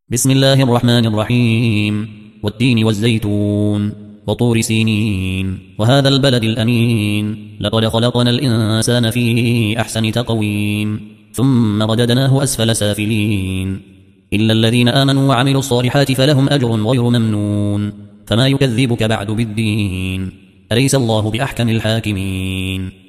بسم الله الرحمن الرحيم والتين والزيتون وطور سينين وهذا البلد الأمين لقد خلقنا الإنسان في أحسن تقويم ثم رددناه أسفل سافلين إلا الذين آمنوا وعملوا الصالحات فلهم أجر غير ممنون فما يكذبك بعد بالدين أليس الله بأحكم الحاكمين